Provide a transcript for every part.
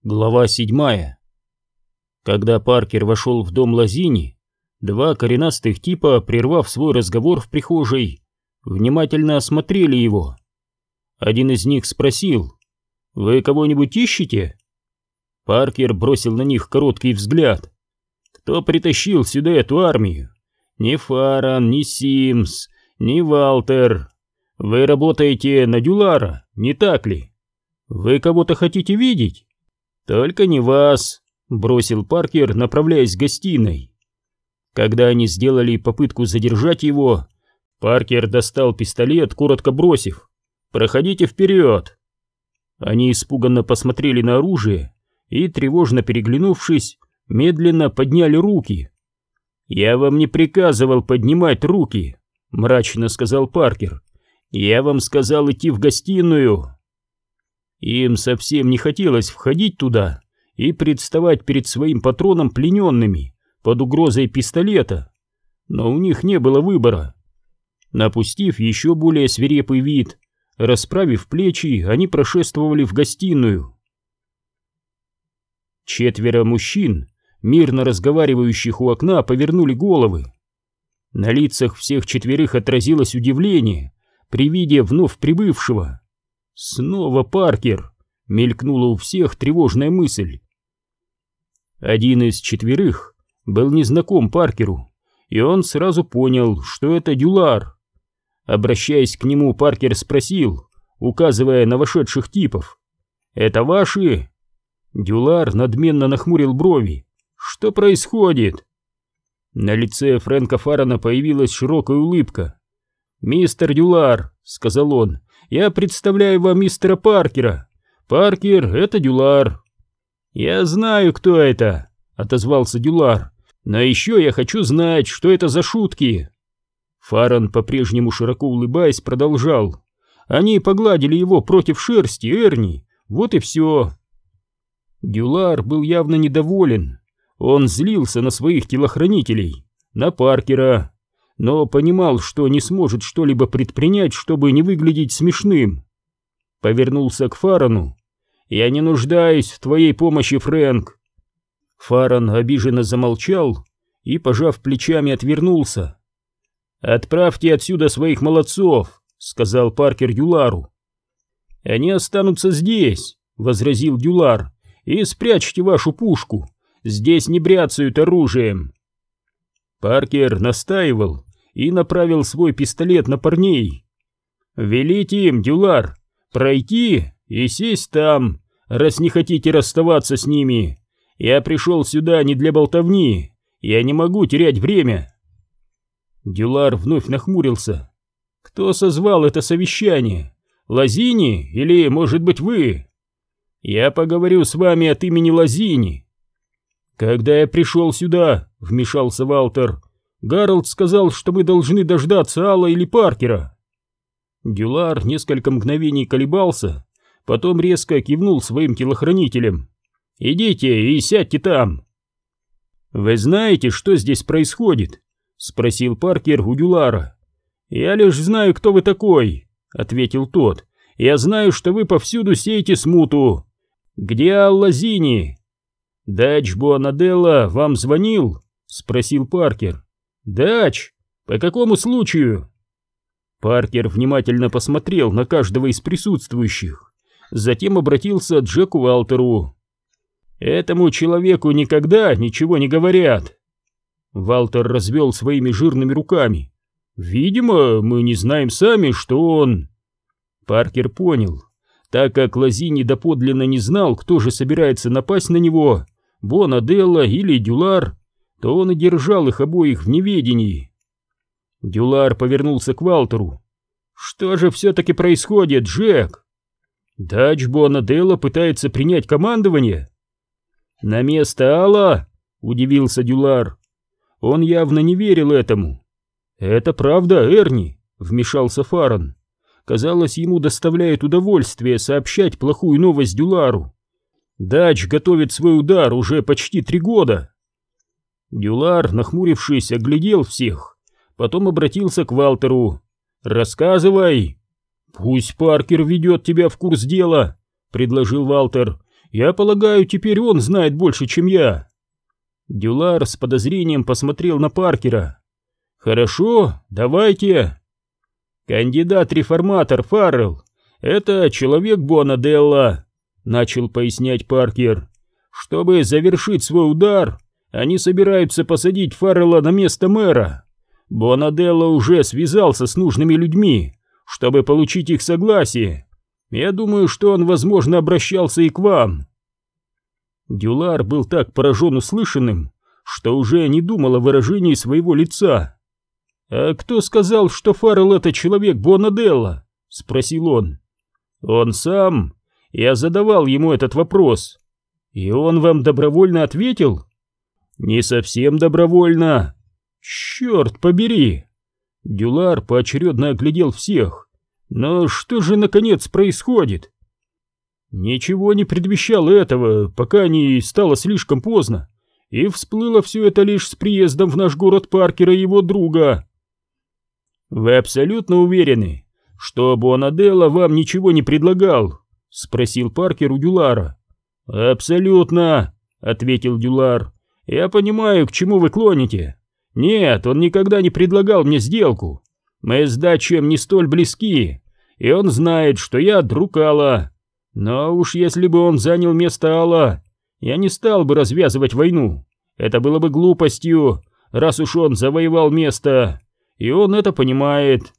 Глава 7. Когда Паркер вошел в дом Лазини, два коренастых типа, прервав свой разговор в прихожей, внимательно осмотрели его. Один из них спросил: «Вы кого-нибудь ищете?» Паркер бросил на них короткий взгляд. «Кто притащил сюда эту армию? Ни Фарран, ни Симс, ни Валтер. Вы работаете на Дюлара, не так ли? Вы кого-то хотите видеть?» «Только не вас», — бросил Паркер, направляясь к гостиной. Когда они сделали попытку задержать его, Паркер достал пистолет, коротко бросив: «Проходите вперед». Они испуганно посмотрели на оружие и, тревожно переглянувшись, медленно подняли руки. «Я вам не приказывал поднимать руки», — мрачно сказал Паркер. «Я вам сказал идти в гостиную». Им совсем не хотелось входить туда и представать перед своим патроном плененными под угрозой пистолета, но у них не было выбора. Напустив еще более свирепый вид, расправив плечи, они прошествовали в гостиную. Четверо мужчин, мирно разговаривающих у окна, повернули головы. На лицах всех четверых отразилось удивление при виде вновь прибывшего. «Снова Паркер!» — мелькнула у всех тревожная мысль. Один из четверых был незнаком Паркеру, и он сразу понял, что это Дюлар. Обращаясь к нему, Паркер спросил, указывая на вошедших типов: «Это ваши?» Дюлар надменно нахмурил брови. «Что происходит?» На лице Фрэнка Фаррана появилась широкая улыбка. «Мистер Дюлар», — сказал он, — «я представляю вам мистера Паркера. Паркер — это Дюлар». «Я знаю, кто это», — отозвался Дюлар, — «но еще я хочу знать, что это за шутки». Фарран, по-прежнему широко улыбаясь, продолжал: «Они погладили его против шерсти, Эрни, вот и все». Дюлар был явно недоволен. Он злился на своих телохранителей, на Паркера, но понимал, что не сможет что-либо предпринять, чтобы не выглядеть смешным. Повернулся к Фаррану. «Я не нуждаюсь в твоей помощи, Фрэнк». Фарран обиженно замолчал и, пожав плечами, отвернулся. «Отправьте отсюда своих молодцов», — сказал Паркер Дюлару. «Они останутся здесь», — возразил Дюлар, — «и спрячьте вашу пушку. Здесь не бряцают оружием». Паркер настаивал и направил свой пистолет на парней. «Велите им, Дюлар, пройти и сесть там, раз не хотите расставаться с ними. Я пришел сюда не для болтовни, я не могу терять время». Дюлар вновь нахмурился. «Кто созвал это совещание? Лазини или, может быть, вы?» «Я поговорю с вами от имени Лазини». «Когда я пришел сюда», — вмешался Валтер, — «Гарольд сказал, что мы должны дождаться Алла или Паркера». Дюлар несколько мгновений колебался, потом резко кивнул своим телохранителям. «Идите и сядьте там». «Вы знаете, что здесь происходит?» — спросил Паркер у Дюлара. «Я лишь знаю, кто вы такой», — ответил тот. «Я знаю, что вы повсюду сеете смуту. Где Ал Лазини?» «Дач Буанаделла вам звонил?» — спросил Паркер. «Дач? По какому случаю?» Паркер внимательно посмотрел на каждого из присутствующих, затем обратился к Джеку Валтеру. «Этому человеку никогда ничего не говорят». Валтер развел своими жирными руками. «Видимо, мы не знаем сами, что он...» Паркер понял. Так как Лазини доподлинно не знал, кто же собирается напасть на него, Буанаделла или Дюлар, то он и держал их обоих в неведении. Дюлар повернулся к Валтеру. «Что же все-таки происходит, Джек?» «Дач Буанаделла пытается принять командование?» «На место Алла?» — удивился Дюлар. Он явно не верил этому. «Это правда, Эрни», — вмешался Фарран. Казалось, ему доставляет удовольствие сообщать плохую новость Дюлару. «Дач готовит свой удар уже почти 3 года». Дюлар, нахмурившись, оглядел всех, потом обратился к Валтеру. «Рассказывай». «Пусть Паркер ведет тебя в курс дела», — предложил Валтер. Я полагаю, теперь он знает больше, чем я». Дюлар с подозрением посмотрел на Паркера. «Хорошо, давайте». «Кандидат-реформатор Фаррелл — это человек Буанаделла», — начал пояснять Паркер. «Чтобы завершить свой удар, они собираются посадить Фаррелла на место мэра. Буанаделла уже связался с нужными людьми, чтобы получить их согласие. Я думаю, что он, возможно, обращался и к вам». Дюлар был так поражен услышанным, что уже не думал о выражении своего лица. «А кто сказал, что Фаррелл — это человек Буанаделла?» — спросил он. «Он сам. Я задавал ему этот вопрос. И он вам добровольно ответил?» «Не совсем добровольно». «Черт побери!» Дюлар поочередно оглядел всех. «Но что же, наконец, происходит?» Ничего не предвещало этого, пока не стало слишком поздно, и всплыло все это лишь с приездом в наш город Паркера и его друга. «Вы абсолютно уверены, что Буанаделла вам ничего не предлагал?» — спросил Паркер у Дюлара. «Абсолютно», — ответил Дюлар. «Я понимаю, к чему вы клоните. Нет, он никогда не предлагал мне сделку. Мы с Датчем не столь близки, и он знает, что я друг Алла. Но уж если бы он занял место Алла, я не стал бы развязывать войну. Это было бы глупостью, раз уж он завоевал место, и он это понимает».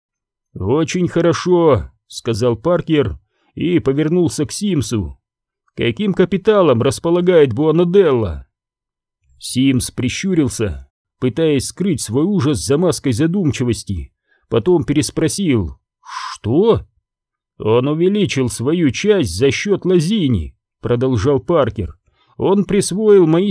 «Очень хорошо», — сказал Паркер и повернулся к Симсу. «Каким капиталом располагает Буанаделла?» Симс прищурился, пытаясь скрыть свой ужас за маской задумчивости, потом переспросил: «Что?» «Он увеличил свою часть за счет Лозини», — продолжал Паркер. «Он присвоил мои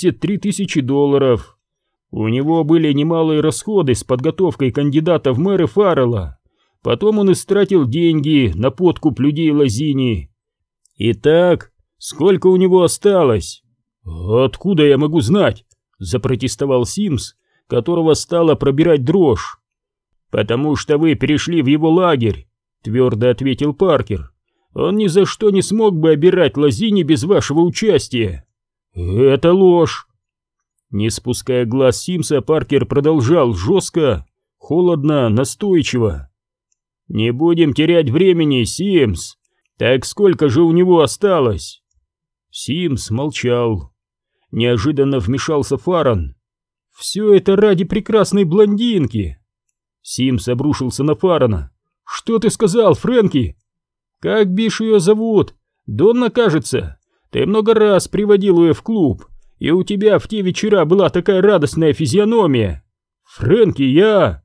$73 000. У него были немалые расходы с подготовкой кандидата в мэры Фаррелла. Потом он истратил деньги на подкуп людей Лозини. Итак, сколько у него осталось?» «Откуда я могу знать?» — запротестовал Симс, которого стала пробирать дрожь. «Потому что вы перешли в его лагерь», — твердо ответил Паркер. «Он ни за что не смог бы обирать Лозини без вашего участия». «Это ложь». Не спуская глаз Симса, Паркер продолжал жестко, холодно, настойчиво. «Не будем терять времени, Симс. Так сколько же у него осталось?» Симс молчал. Неожиданно вмешался Фарран. «Все это ради прекрасной блондинки!» Симс обрушился на Фаррана. «Что ты сказал, Фрэнки?» «Как, бишь, ее зовут? Донна, кажется. Ты много раз приводил ее в клуб, и у тебя в те вечера была такая радостная физиономия. Фрэнки, я...»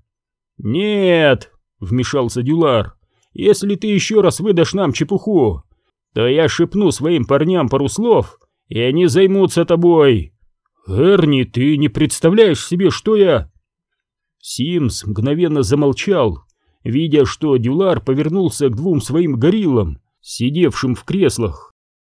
«Нет», — вмешался Дюлар, — «если ты еще раз выдашь нам чепуху, то я шепну своим парням пару слов, и они займутся тобой. Эрни, ты не представляешь себе, что я...» Симс мгновенно замолчал, видя, что Дюлар повернулся к двум своим гориллам, сидевшим в креслах.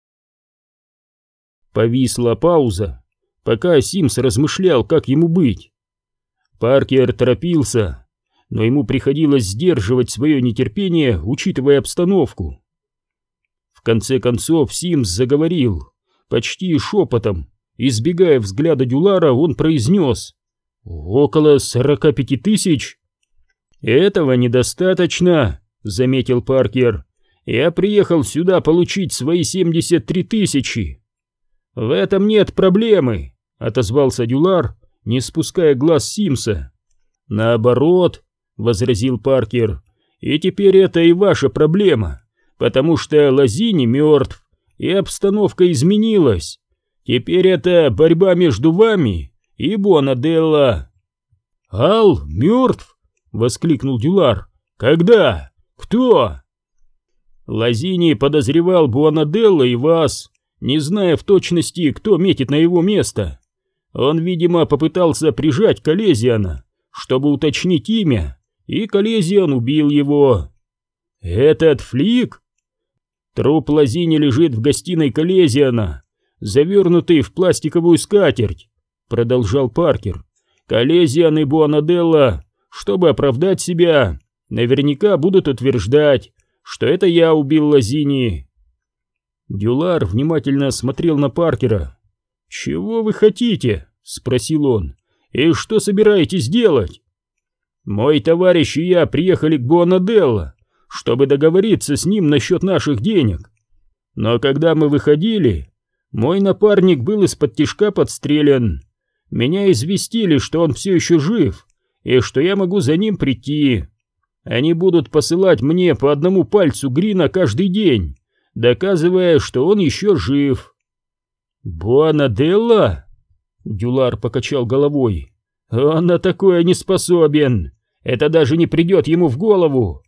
Повисла пауза, пока Симс размышлял, как ему быть. Паркер торопился, но ему приходилось сдерживать свое нетерпение, учитывая обстановку. В конце концов Симс заговорил, почти шепотом, избегая взгляда Дюлара, он произнес: «Около 45 000. «Этого недостаточно», — заметил Паркер. «Я приехал сюда получить свои 73 000». «В этом нет проблемы», — отозвался Дюлар, не спуская глаз Симса. «Наоборот», — возразил Паркер, — «и теперь это и ваша проблема, потому что Лозини мертв, и обстановка изменилась. Теперь это борьба между вами и Буанаделла». «Ал мертв?» — воскликнул Дюлар. «Когда? Кто?» «Лозини подозревал Буанаделла и вас, не зная в точности, кто метит на его место. Он, видимо, попытался прижать Колезиана, чтобы уточнить имя, и Колезиан убил его». «Этот флик?» «Труп Лозини лежит в гостиной Колезиана, завернутый в пластиковую скатерть», — продолжал Паркер. «Колезиан и Буанаделла, чтобы оправдать себя, наверняка будут утверждать, что это я убил Лозини». Дюлар внимательно смотрел на Паркера. «Чего вы хотите?» — спросил он. «И что собираетесь делать?» «Мой товарищ и я приехали к Буанаделло, чтобы договориться с ним насчет наших денег. Но когда мы выходили, мой напарник был из-под тишка подстрелен. Меня известили, что он все еще жив, и что я могу за ним прийти. Они будут посылать мне по одному пальцу Грина каждый день, доказывая, что он еще жив». «Буанаделло?» — Дюлар покачал головой. «Он на такое не способен. Это даже не придет ему в голову».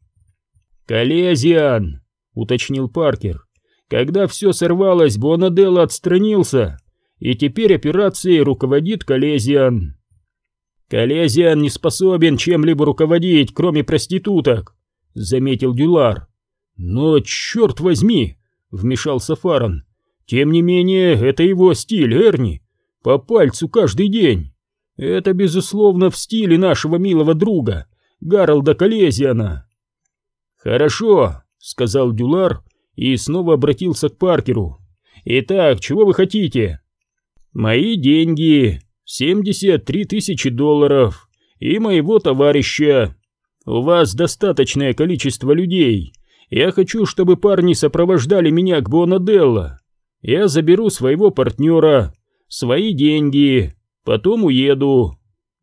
«Колезиан», — уточнил Паркер. «Когда все сорвалось, Буанаделло отстранился, и теперь операцией руководит Колезиан». «Колезиан не способен чем-либо руководить, кроме проституток», — заметил Дюлар. «Но, черт возьми», — вмешался Фаррон, — «тем не менее, это его стиль, Эрни, по пальцу каждый день. Это, безусловно, в стиле нашего милого друга, Гаролда Колезиана». «Хорошо», — сказал Дюлар и снова обратился к Паркеру. «Итак, чего вы хотите?» «Мои деньги, $73 тысячи, и моего товарища. У вас достаточное количество людей. Я хочу, чтобы парни сопровождали меня к Буанаделло. Я заберу своего партнера, свои деньги, потом уеду».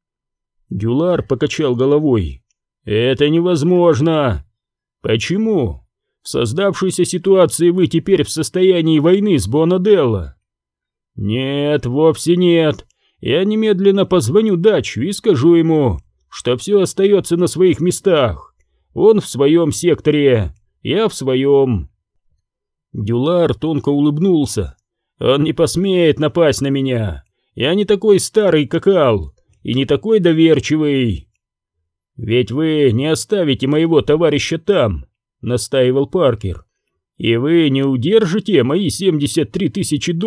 Дюлар покачал головой. «Это невозможно». «Почему? В создавшейся ситуации вы теперь в состоянии войны с Буанаделло». «Нет, вовсе нет. Я немедленно позвоню Дачу и скажу ему, что все остается на своих местах. Он в своем секторе, я в своем». Дюлар тонко улыбнулся. «Он не посмеет напасть на меня. Я не такой старый, как Ал, и не такой доверчивый». «Ведь вы не оставите моего товарища там», — настаивал Паркер. «И вы не удержите мои $73 тысячи».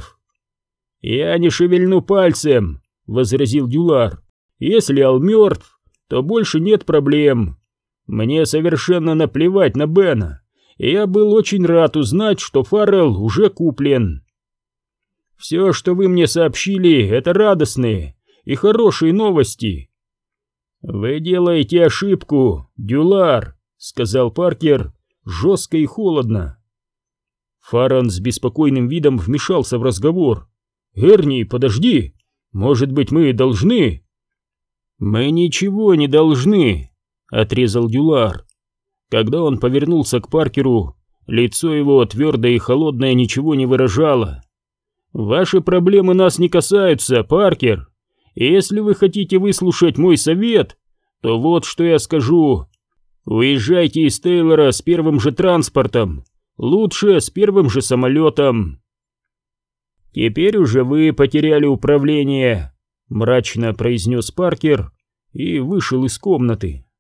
«Я не шевельну пальцем», — возразил Дюлар. «Если Ал мертв, то больше нет проблем. Мне совершенно наплевать на Бена, и я был очень рад узнать, что Фаррелл уже куплен. Все, что вы мне сообщили, это радостные и хорошие новости». «Вы делаете ошибку, Дюлар», — сказал Паркер жестко и холодно. Фаррон с беспокойным видом вмешался в разговор. «Эрни, подожди, может быть, мы должны?» «Мы ничего не должны», — отрезал Дюлар. Когда он повернулся к Паркеру, лицо его твердое и холодное ничего не выражало. «Ваши проблемы нас не касаются, Паркер. И если вы хотите выслушать мой совет, то вот что я скажу. Уезжайте из Тейлора с первым же транспортом, лучше с первым же самолетом». «Теперь уже вы потеряли управление», — мрачно произнес Паркер и вышел из комнаты.